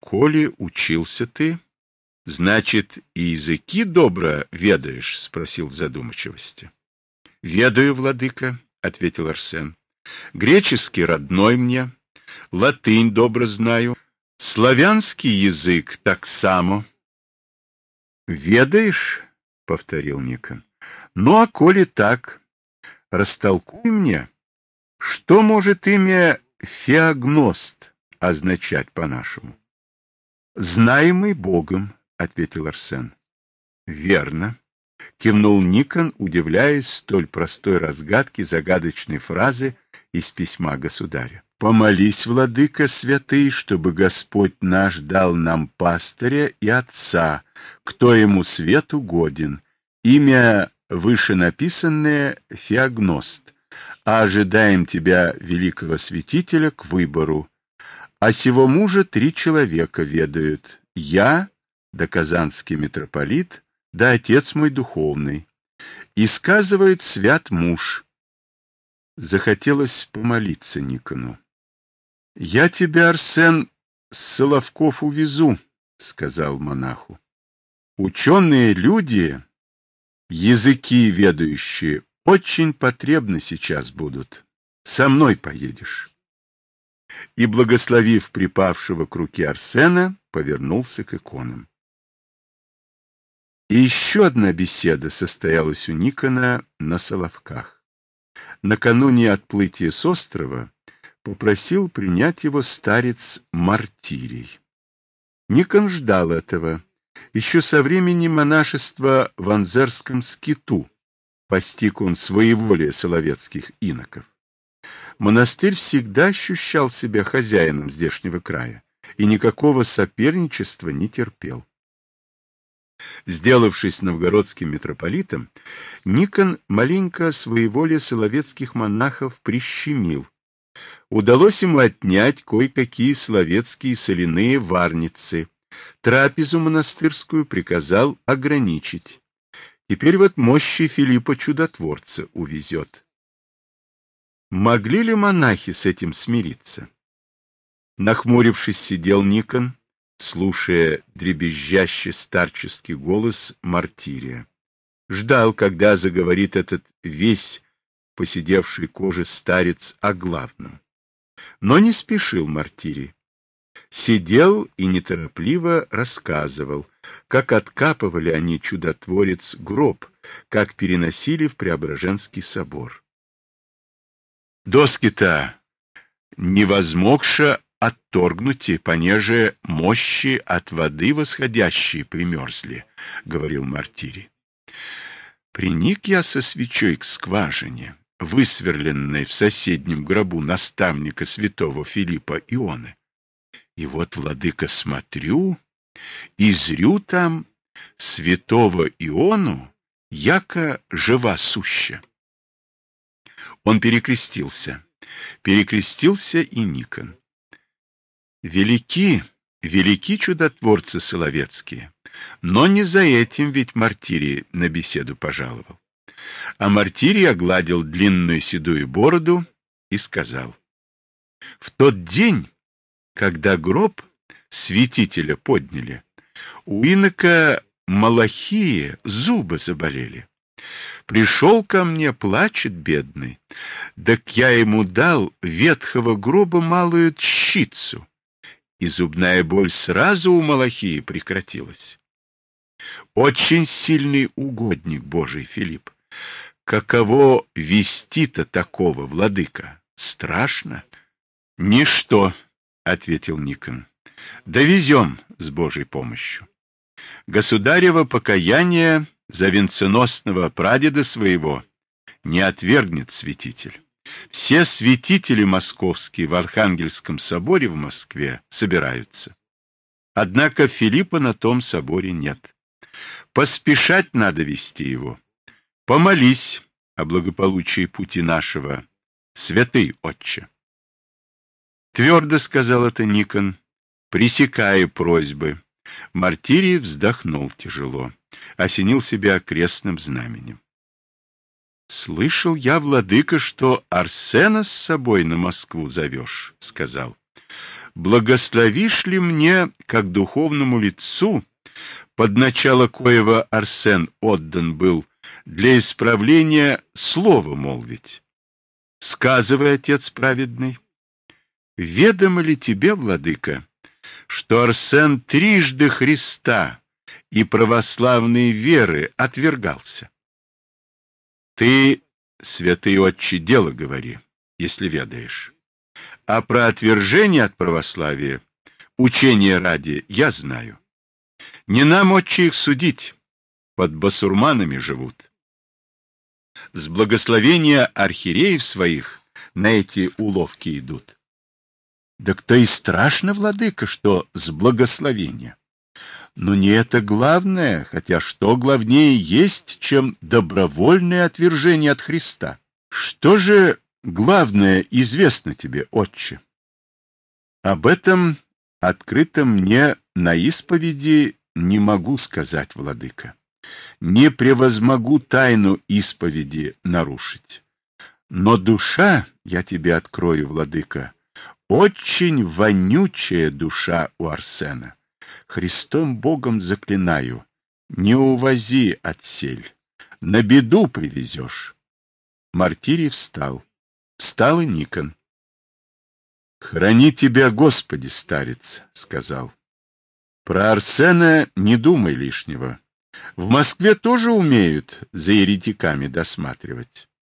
коли учился ты, значит, и языки добро ведаешь? — спросил в задумчивости. — Ведаю, владыка, — ответил Арсен. — Греческий родной мне, латынь добро знаю, славянский язык так само. — Ведаешь? — повторил Никон. — Ну, а коли так, растолкуй мне, что может имя «феогност» означать по-нашему? — Знаемый Богом, — ответил Арсен. — Верно, — кивнул Никон, удивляясь столь простой разгадке загадочной фразы из письма государя. — Помолись, владыка святый, чтобы Господь наш дал нам пастыря и отца, кто ему свет угоден. Имя вышенаписанное — Феогност, а ожидаем тебя, великого святителя, к выбору. А сего мужа 3 человека ведают: я, да казанский митрополит, да отец мой духовный. И сказывает свят муж. Захотелось помолиться Никону. — Я тебя, Арсен, с Соловков увезу, — сказал монаху. — Ученые люди, языки ведающие, очень потребны сейчас будут. Со мной поедешь. И, благословив припавшего к руке Арсена, повернулся к иконам. И еще одна беседа состоялась у Никона на Соловках. Накануне отплытия с острова попросил принять его старец Мартирий. Никон ждал этого еще со времени монашества в Анзерском скиту. Постиг он своеволие соловецких иноков. Монастырь всегда ощущал себя хозяином здешнего края и никакого соперничества не терпел. Сделавшись новгородским митрополитом, Никон маленько своеволие соловецких монахов прищемил. Удалось ему отнять кое-какие соловецкие соляные варницы. Трапезу монастырскую приказал ограничить. Теперь вот мощи Филиппа Чудотворца увезет. Могли ли монахи с этим смириться? Нахмурившись, сидел Никон, слушая дребезжащий старческий голос Мартирия. Ждал, когда заговорит этот весь поседевший кожи старец о главном. Но не спешил Мартирий. Сидел и неторопливо рассказывал, как откапывали они чудотворец гроб, как переносили в Преображенский собор. Доски-то невозмогша отторгнуте, понеже мощи от воды восходящие примерзли, — говорил Мартирий. Приник я со свечой к скважине, высверленной в соседнем гробу наставника святого Филиппа Ионы. И вот, владыка, смотрю, и зрю там святого Иону, яко жива суща. Он перекрестился и Никон. Велики чудотворцы соловецкие, но не за этим ведь Мартирий на беседу пожаловал. А Мартирий огладил длинную седую бороду и сказал: в тот день, когда гроб святителя подняли, у инока Малахии зубы заболели. Пришел ко мне, плачет бедный, так я ему дал ветхого гроба малую тщицу, и зубная боль сразу у Малахии прекратилась. Очень сильный угодник Божий Филипп. Каково вести-то такого, владыка? Страшно? — Ничто, — ответил Никон. — Довезем с Божьей помощью. Государево покаяние за венценосного прадеда своего не отвергнет святитель. Все святители московские в Архангельском соборе в Москве собираются. Однако Филиппа на том соборе нет. Поспешать надо вести его. Помолись о благополучии пути нашего, святый отче. Твердо сказал это Никон, пресекая просьбы. Мартирий вздохнул тяжело, осенил себя крестным знаменем. — Слышал я, владыка, что Арсена с собой на Москву зовешь, — сказал. — Благословишь ли мне, как духовному лицу, под начало коего Арсен отдан был, для исправления слова молвить? Сказывай, отец праведный, ведомо ли тебе, владыка, что Арсен трижды Христа и православной веры отвергался? Ты, святый отче, дело говори, если ведаешь. А про отвержение от православия, учения ради, я знаю. Не нам, отче, их судить, под басурманами живут. С благословения архиереев своих на эти уловки идут. Да кто и страшно, владыка, что с благословения. Но не это главное, хотя что главнее есть, чем добровольное отвержение от Христа. Что же главное известно тебе, отче? Об этом открыто мне на исповеди не могу сказать, владыка. Не превозмогу тайну исповеди нарушить. Но душа, я тебе открою, владыка, очень вонючая душа у Арсена. Христом Богом заклинаю, не увози отсель, на беду привезешь. Мартирий встал. Встал и Никон. — Храни тебя, Господи, старец, — сказал. — Про Арсена не думай лишнего. В Москве тоже умеют за еретиками досматривать.